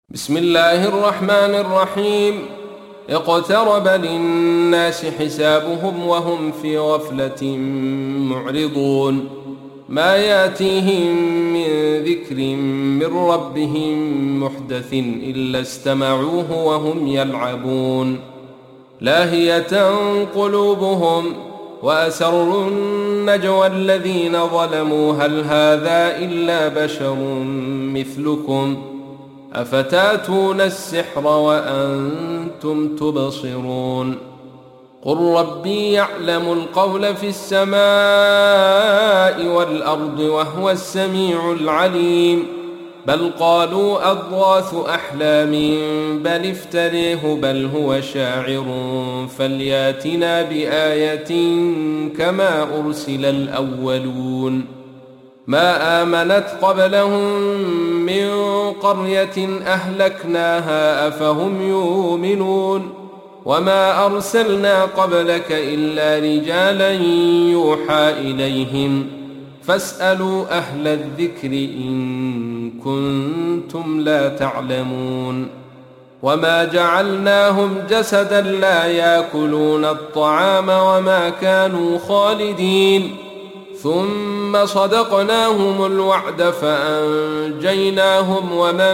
بسم الله الرحمن الرحيم. اقترب للناس حسابهم وهم في غفلة معرضون. ما ياتيهم من ذكر من ربهم محدث إلا استمعوه وهم يلعبون. لاهية قلوبهم وأسروا النجوى الذين ظلموا هل هذا إلا بشر مثلكم أفتاتون السحر وأنتم تبصرون. قل ربي يعلم القول في السماء والأرض وهو السميع العليم. بل قالوا أضغاث أحلام بل افتريه بل هو شاعر فلياتنا بآية كما أرسل الأولون. ما آمنت قبلهم من قرية أهلكناها أفهم يؤمنون. وما أرسلنا قبلك إلا رجالا يوحى إليهم فاسألوا أهل الذكر إن كنتم لا تعلمون. وما جعلناهم جسدا لا يأكلون الطعام وما كانوا خالدين ثم صدقناهم الوعد فأنجيناهم ومن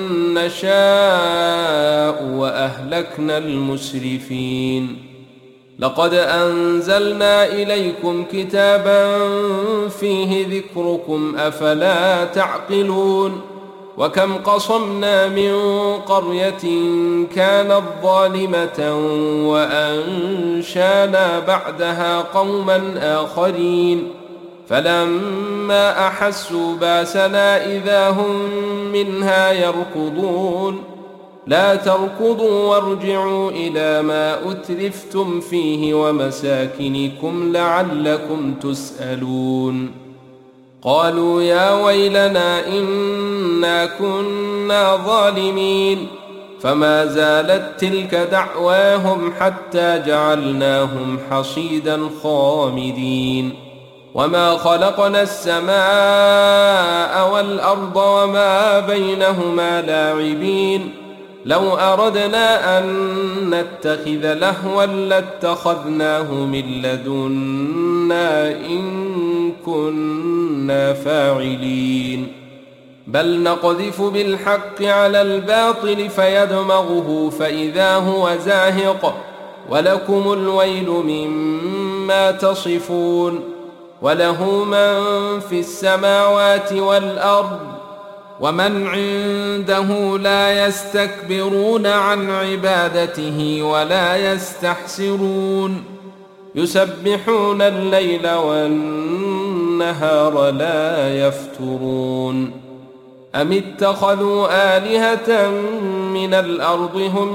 نشاء وأهلكنا المسرفين. لقد أنزلنا إليكم كتابا فيه ذكركم أفلا تعقلون. وكم قصمنا من قرية كانت ظالمة وأنشانا بعدها قوما آخرين فلما أحسوا باسنا إذا هم منها يركضون. لا تركضوا وارجعوا إلى ما أترفتم فيه ومساكنكم لعلكم تسألون. قالوا يا ويلنا إنا كنا ظالمين فما زالت تلك دعواهم حتى جعلناهم حصيدا خامدين. وما خلقنا السماء والأرض وما بينهما لاعبين. لو أردنا أن نتخذ لهوا لاتخذناه من لدنا إن كنا فاعلين. بل نقذف بالحق على الباطل فيدمغه فإذا هو زاهق ولكم الويل مما تصفون. وله من في السماوات والأرض ومن عنده لا يستكبرون عن عبادته ولا يستحسرون. يسبحون الليل والنهار لا يفترون. أم اتخذوا آلهة من الأرض هم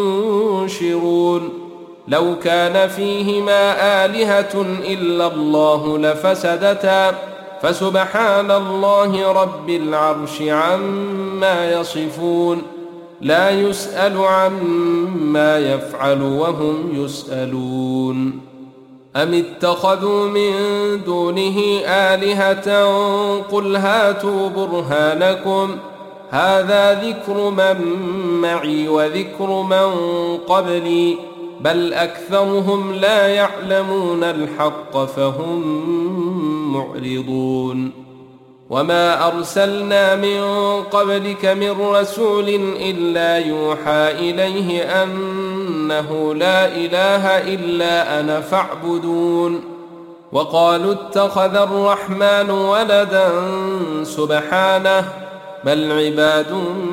ينشرون. لو كان فيهما آلهة إلا الله لفسدتا فسبحان الله رب العرش عما يصفون. لا يسأل عما يفعل وهم يسألون. أم اتخذوا من دونه آلهة قل هاتوا برهانكم هذا ذكر من معي وذكر من قبلي بل أكثرهم لا يعلمون الحق فهم معرضون. وما أرسلنا من قبلك من رسول إلا يوحى إليه أنه لا إله إلا أنا فاعبدون. وقالوا اتخذ الرحمن ولدا سبحانه بل عباد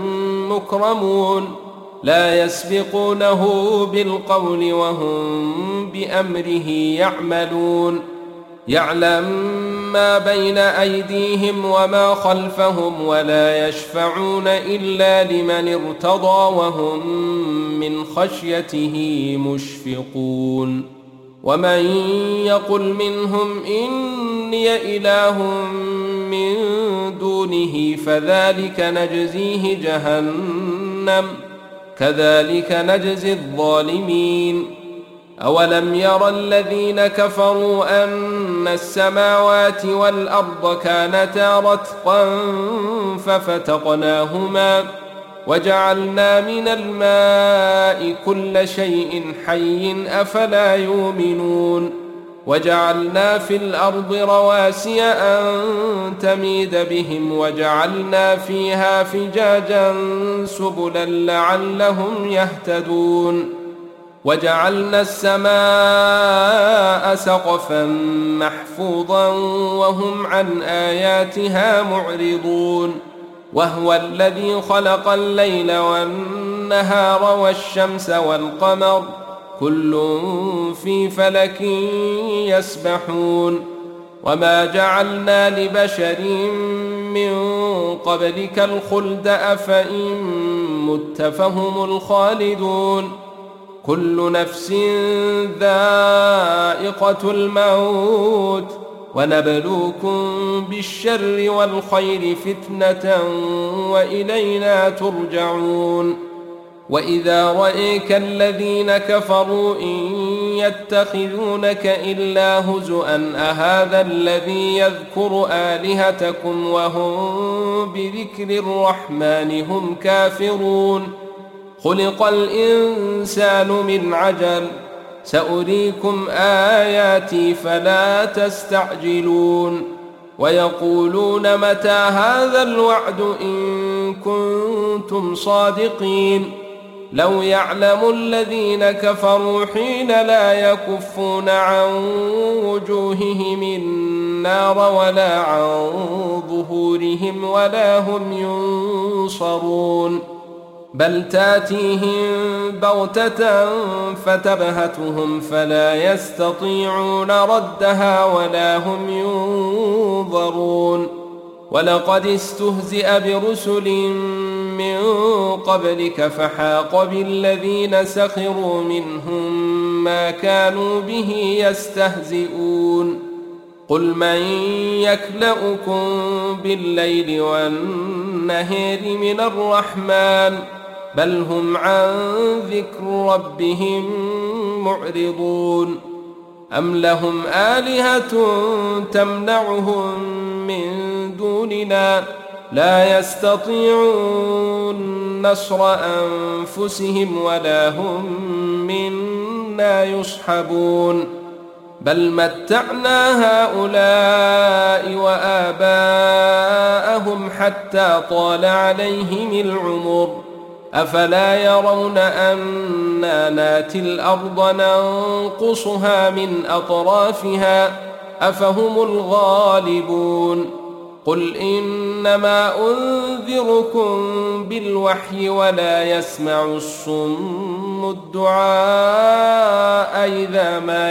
مكرمون لا يسبقونه بالقول وهم بأمره يعملون. يعلم ما بين أيديهم وما خلفهم ولا يشفعون إلا لمن ارتضى وهم من خشيته مشفقون. ومن يقل منهم إني إله من دونه فذلك نجزيه جهنم كذلك نجزي الظالمين. أولم ير الذين كفروا أن السماوات والأرض كانتا رتقا ففتقناهما وجعلنا من الماء كل شيء حي أفلا يؤمنون وجعلنا في الأرض رواسي أن تميد بهم وجعلنا فيها فجاجا سبلا لعلهم يهتدون وجعلنا السماء سقفا محفوظا وهم عن آياتها معرضون وهو الذي خلق الليل والنهار والشمس والقمر كل في فلك يسبحون وما جعلنا لبشر من قبلك الخلد أفإن مت فهم الخالدون كل نفس ذائقة الموت ونبلوكم بالشر والخير فتنة وإلينا ترجعون وإذا رأيك الذين كفروا إن يتخذونك إلا هزؤا أهذا الذي يذكر آلهتكم وهم بذكر الرحمن هم كافرون خلق الإنسان من عجل سأريكم آياتي فلا تستعجلون ويقولون متى هذا الوعد إن كنتم صادقين لو يعلم الذين كفروا حين لا يكفون عن وجوههم النار ولا عن ظهورهم ولا هم ينصرون بل تاتيهم بغتة فتبهتهم فلا يستطيعون ردها ولا هم ينظرون ولقد استهزئ برسل من قبلك فحاق بالذين سخروا منهم ما كانوا به يستهزئون قل من يكلؤكم بالليل والنهار من الرحمن بل هم عن ذكر ربهم معرضون أم لهم آلهة تمنعهم من دوننا لا يستطيعون نصر أنفسهم ولا هم منا يصحبون بل متعنا هؤلاء وآباءهم حتى طال عليهم العمر أفلا يرون أنا ناتي الأرض ننقصها من أطرافها أفهم الغالبون قل إنما أنذركم بالوحي ولا يسمع الصم الدعاء إذا ما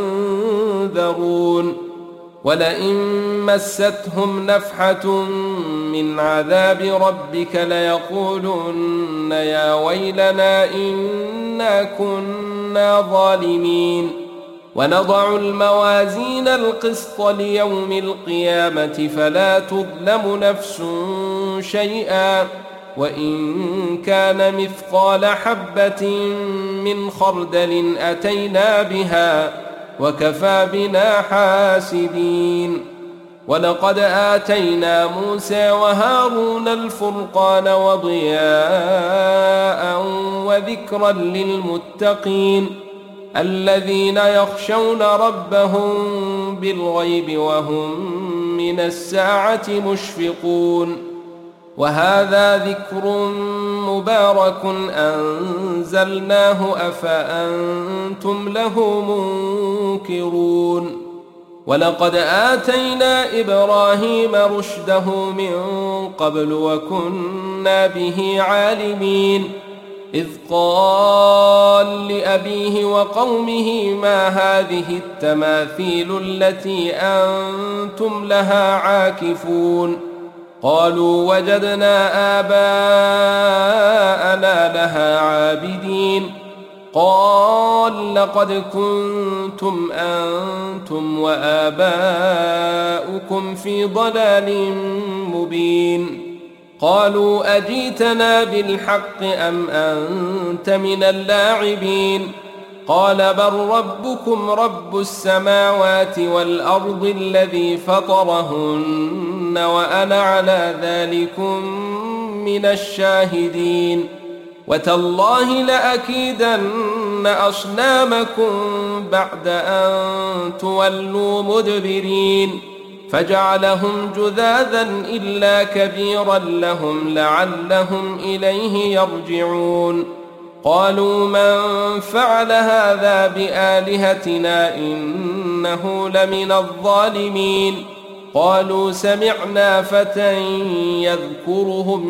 ينذرون ولئن مستهم نفحة من عذاب ربك ليقولن يا ويلنا إنا كنا ظالمين ونضع الموازين القسط ليوم القيامة فلا تظلم نفس شيئا وإن كان مثقال حبة من خردل أتينا بها وكفى بنا حاسبين ولقد آتينا موسى وهارون الفرقان وضياء وذكرا للمتقين الذين يخشون ربهم بالغيب وهم من الساعة مشفقون وهذا ذكر مبارك أنزلناه أفأنتم له منكرون ولقد آتينا إبراهيم رشده من قبل وكنا به عالمين إذ قال لأبيه وقومه ما هذه التماثيل التي أنتم لها عاكفون قالوا وجدنا آباءنا لها عابدين قال لقد كنتم أنتم وآباؤكم في ضلال مبين قالوا أجيتنا بالحق أم أنت من اللاعبين قال بل ربكم رب السماوات والأرض الذي فطرهن وأنا على ذلكم من الشاهدين وتالله لأكيدن أصنامكم بعد أن تولوا مدبرين فجعلهم جذاذا إلا كبيرا لهم لعلهم إليه يرجعون قالوا من فعل هذا بآلهتنا إنه لمن الظالمين قالوا سمعنا فتى يذكرهم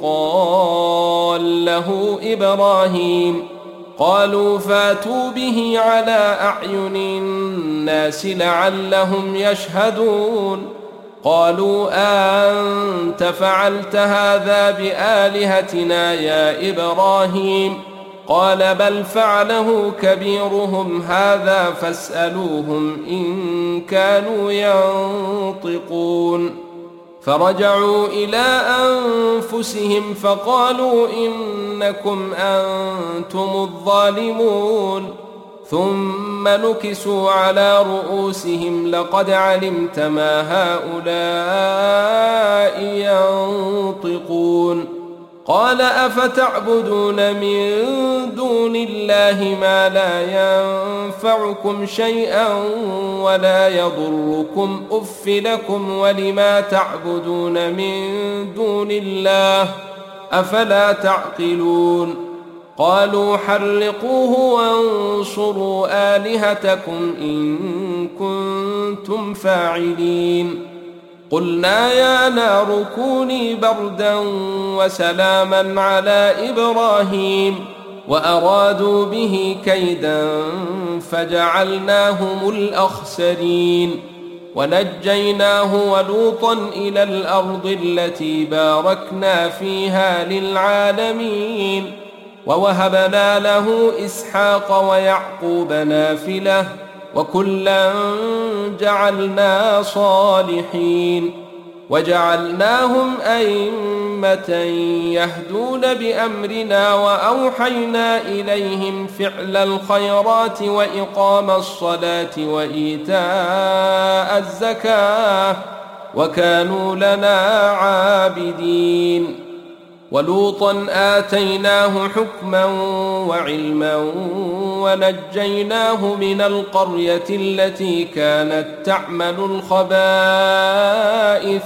يقال له إبراهيم قالوا فاتوا به على أعين الناس لعلهم يشهدون قالوا أنت فعلت هذا بآلهتنا يا إبراهيم قال بل فعله كبيرهم هذا فاسألوهم إن كانوا ينطقون فرجعوا إلى أنفسهم فقالوا إنكم أنتم الظالمون ثم نكسوا على رؤوسهم لقد علمت ما هؤلاء ينطقون قال أفتعبدون من دون الله ما لا ينفعكم شيئا ولا يضركم أف لكم ولما تعبدون من دون الله أفلا تعقلون قالوا حرقوه وانصروا آلهتكم إن كنتم فاعلين قلنا يا نار كوني بردا وسلاما على إبراهيم وأرادوا به كيدا فجعلناهم الأخسرين ونجيناه ولوطا إلى الأرض التي باركنا فيها للعالمين ووهبنا له إسحاق ويعقوب نافلة وكلا جعلنا صالحين وجعلناهم أئمة يهدون بأمرنا وأوحينا إليهم فعل الخيرات وإقام الصلاة وإيتاء الزكاة وكانوا لنا عابدين ولوطا آتيناه حكما وعلما ونجيناه من القرية التي كانت تعمل الخبائث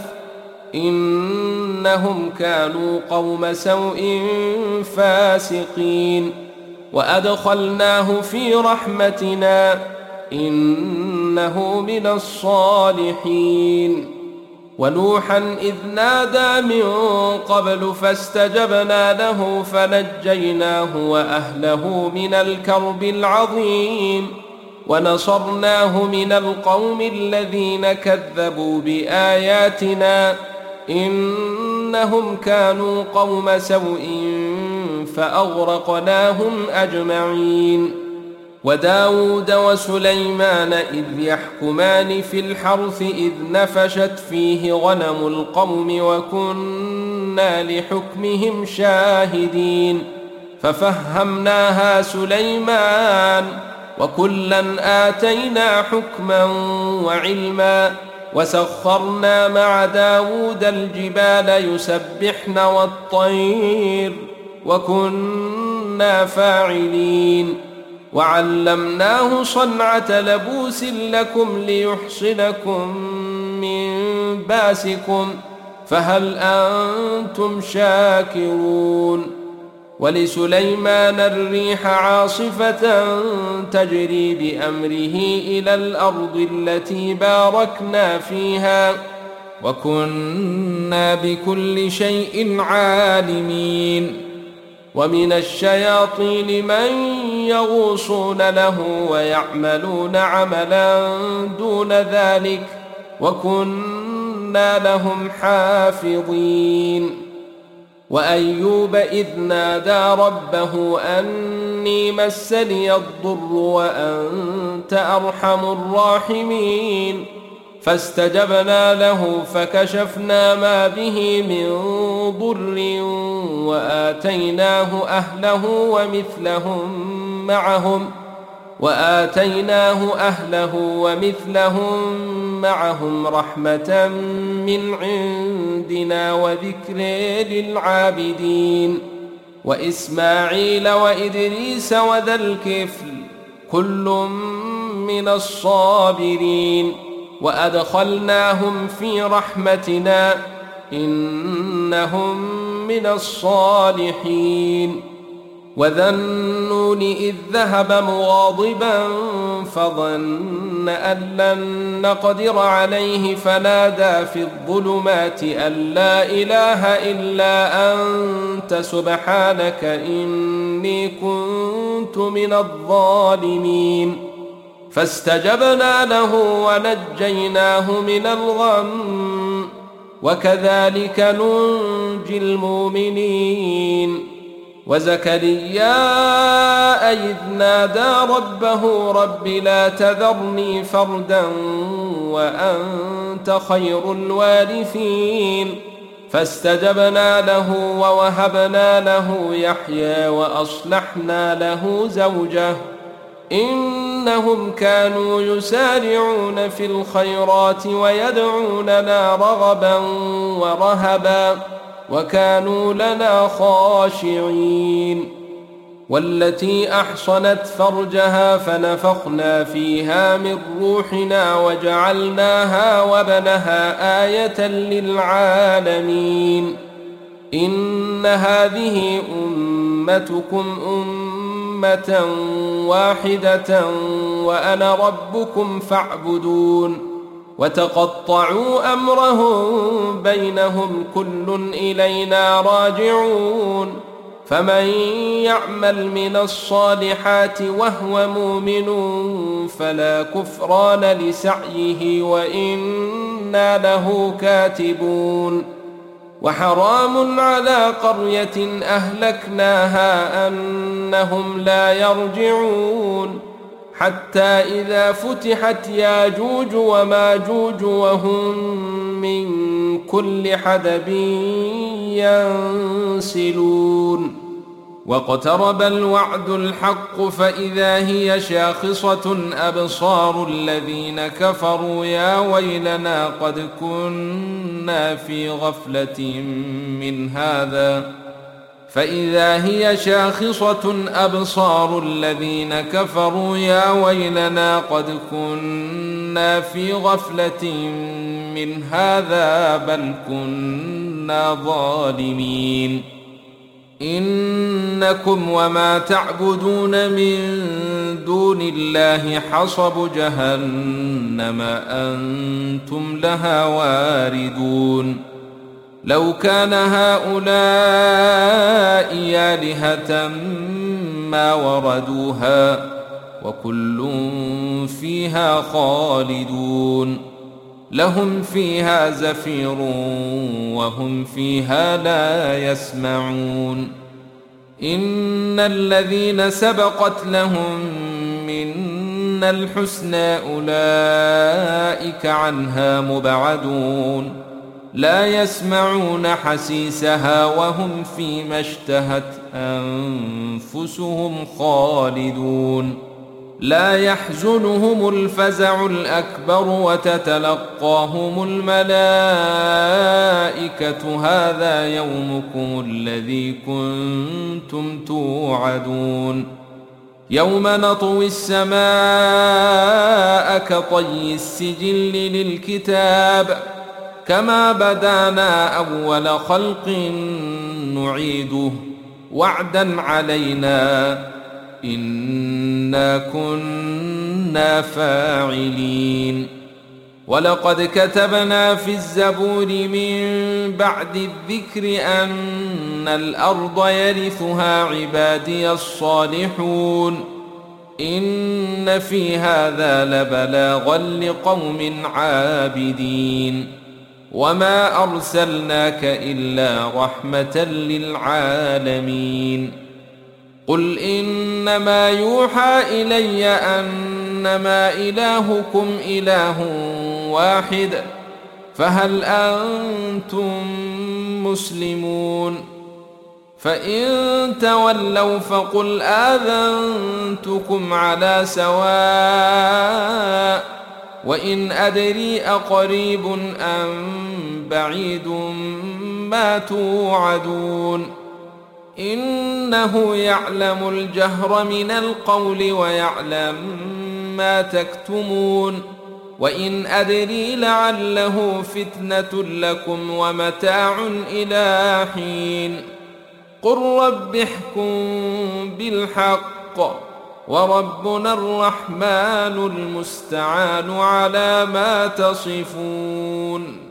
إنهم كانوا قوم سوء فاسقين وأدخلناه في رحمتنا إنه من الصالحين ونوحا إذ نادى من قبل فاستجبنا له فنجيناه وأهله من الكرب العظيم ونصرناه من القوم الذين كذبوا بآياتنا إنهم كانوا قوم سوء فأغرقناهم أجمعين وداود وسليمان إذ يحكمان في الحرث إذ نفشت فيه غنم القوم وكنا لحكمهم شاهدين ففهمناها سليمان وكلا آتينا حكما وعلما وسخرنا مع داود الجبال يسبحن والطير وكنا فاعلين وعلمناه صنعة لبوس لكم ليحصنكم من باسكم فهل أنتم شاكرون ولسليمان الريح عاصفة تجري بأمره إلى الأرض التي باركنا فيها وكنا بكل شيء عالمين ومن الشياطين من يغوصون له ويعملون عملا دون ذلك وكنا لهم حافظين وأيوب إذ نادى ربه أني مسني الضر وأنت أرحم الراحمين فاستجبنا وله فكشفنا ما به من ضر وآتيناه أهله ومثلهم معهم رحمة من عندنا وذكر للعابدين وإسماعيل وإدريس وذا الكفل كل من الصابرين وأدخلناهم في رحمتنا إنهم من الصالحين وذا النون إذ ذهب مغاضبا فظن أن لن نقدر عليه فنادى في الظلمات أن لا إله إلا أنت سبحانك إني كنت من الظالمين فاستجبنا له ونجيناه من الغم وكذلك ننجي المؤمنين وزكريا إذ نادى ربه رب لا تذرني فردا وأنت خير الوارثين فاستجبنا له ووهبنا له يحيى وأصلحنا له زوجه إنهم كانوا يسارعون في الخيرات ويدعوننا رغبا ورهبا وكانوا لنا خاشعين والتي أحصنت فرجها فنفخنا فيها من روحنا وجعلناها وابنها آية للعالمين إن هذه أمتكم أمة واحدة وأنا ربكم فاعبدون وتقطعوا أمرهم بينهم كل إلينا راجعون فمن يعمل من الصالحات وهو مؤمن فلا كفران لسعيه وإنا له كاتبون وحرام على قرية أهلكناها أنهم لا يرجعون حتى إذا فتحت ياجوج وماجوج وهم من كل حدب ينسلون واقترب الوعد الحق فإذا هي شاخصة أبصار الذين كفروا يا ويلنا قد كنا في غفلة من هذا فإذا هي شاخصة أبصار الذين كفروا يا ويلنا قد كنا في غفلة من هذا بل كنا ظالمين إنكم وما تعبدون من دون الله حصب جهنم أنتم لها واردون لو كان هؤلاء آلهة ما وردوها وكل فيها خالدون لهم فيها زفير وهم فيها لا يسمعون إن الذين سبقت لهم منا الحسنى أولئك عنها مبعدون لا يسمعون حسيسها وهم فيما اشتهت أنفسهم خالدون لا يحزنهم الفزع الأكبر وتتلقاهم الملائكة هذا يومكم الذي كنتم توعدون يوم نطوي السماء كطي السجل للكتاب كما بدانا أول خلق نعيده وعدا علينا إنا كنا فاعلين ولقد كتبنا في الزبور من بعد الذكر أن الأرض يرثها عبادي الصالحون إن في هذا لبلاغا لقوم عابدين وما أرسلناك إلا رحمة للعالمين قل إنما يوحى إلي أنما إلهكم إله واحد فهل أنتم مسلمون فإن تولوا فقل آذنتكم على سواء وإن أدري أقريب أم بعيد ما توعدون إنه يعلم الجهر من القول ويعلم ما تكتمون وإن أدري لعله فتنة لكم ومتاع إلى حين قل رب احكم بالحق وربنا الرحمن المستعان على ما تصفون